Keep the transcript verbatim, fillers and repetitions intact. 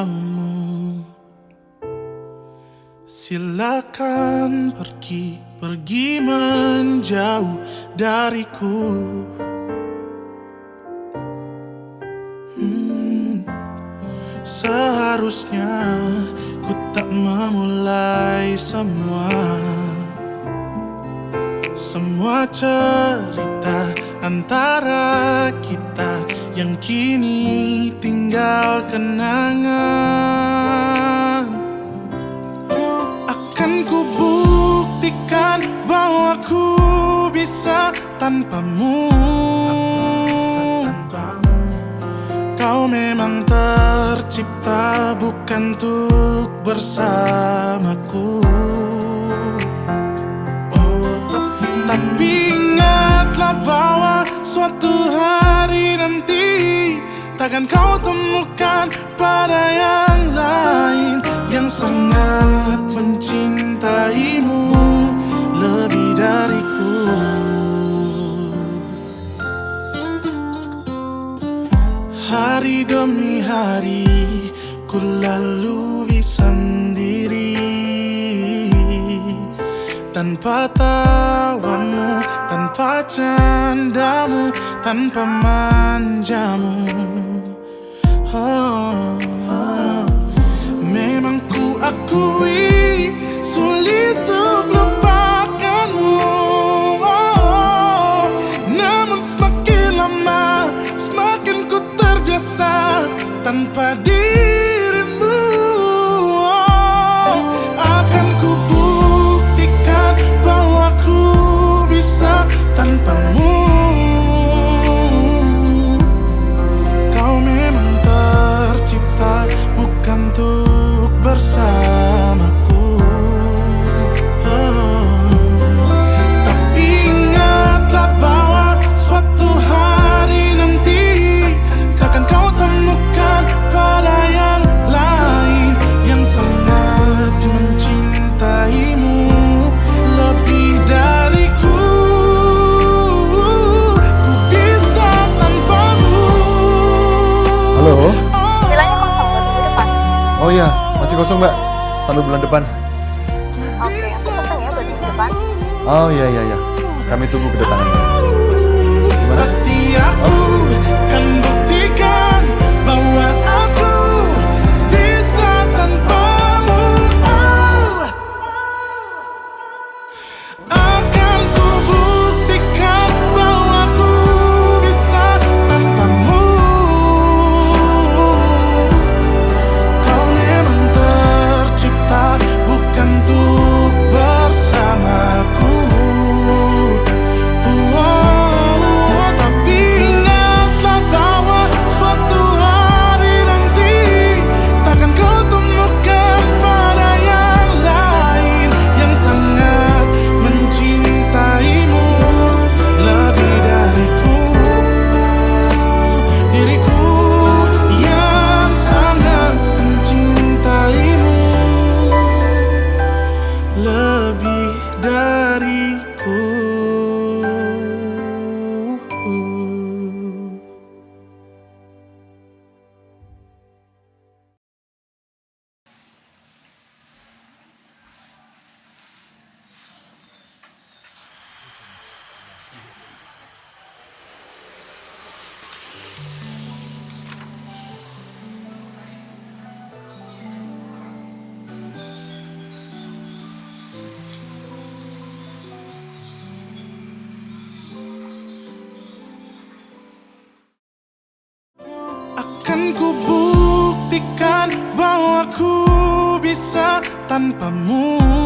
maumu. Silakan pergi, pergi menjauh dariku. hmm, Seharusnya ku tak memulai semua Semua cerita antara kita yang kini tinggal kenangan. Akan ku buktikan bahwa ku bisa tanpamu. Kau memang tercipta bukan untuk bersamaku. Tapi ingatlah bahwa suatu hari nanti takkan kau temukan pada yang lain yang sangat mencintaimu lebih dariku. Hari demi hari ku lalui sendiri tanpa tawamu, tanpa candamu, tanpa manjamu. oh, oh. Memang ku akui sulit untuk lupakanmu. oh, Namun semakin lama semakin ku terbiasa tanpa dirimu. oh, Akan ku bahwa ku bisa tanpamu. Kau memang tercipta bukan untuk bersamaku. oh. Tapi ingatlah bahwa suatu hari nanti takkan kau temukan pada yang lain yang sangat mencintaimu lebih dariku. Ku bisa tanpamu. Halo? Bilangnya kosong buat minggu depan. Oh iya, masih kosong mbak, sampai bulan depan. Oke, aku pesen ya buat minggu depan. Oh iya iya iya, kami tunggu kedatangannya. Gimana? Pasti aku kan buktikan bahwa aku bisa tanpamu. oh. Akan ku buktikan bahwa ku bisa tanpamu. Kau memang tercipta bukan untuk bersamaku. Oh, tapi ingatlah bahwa suatu hari nanti takkan kau temukan pada yang lain yang sangat mencintaimu lebih dariku. Diriku yang sangat mencintaimu lebih dariku. Akan ku buktikan bahwa ku bisa tanpamu.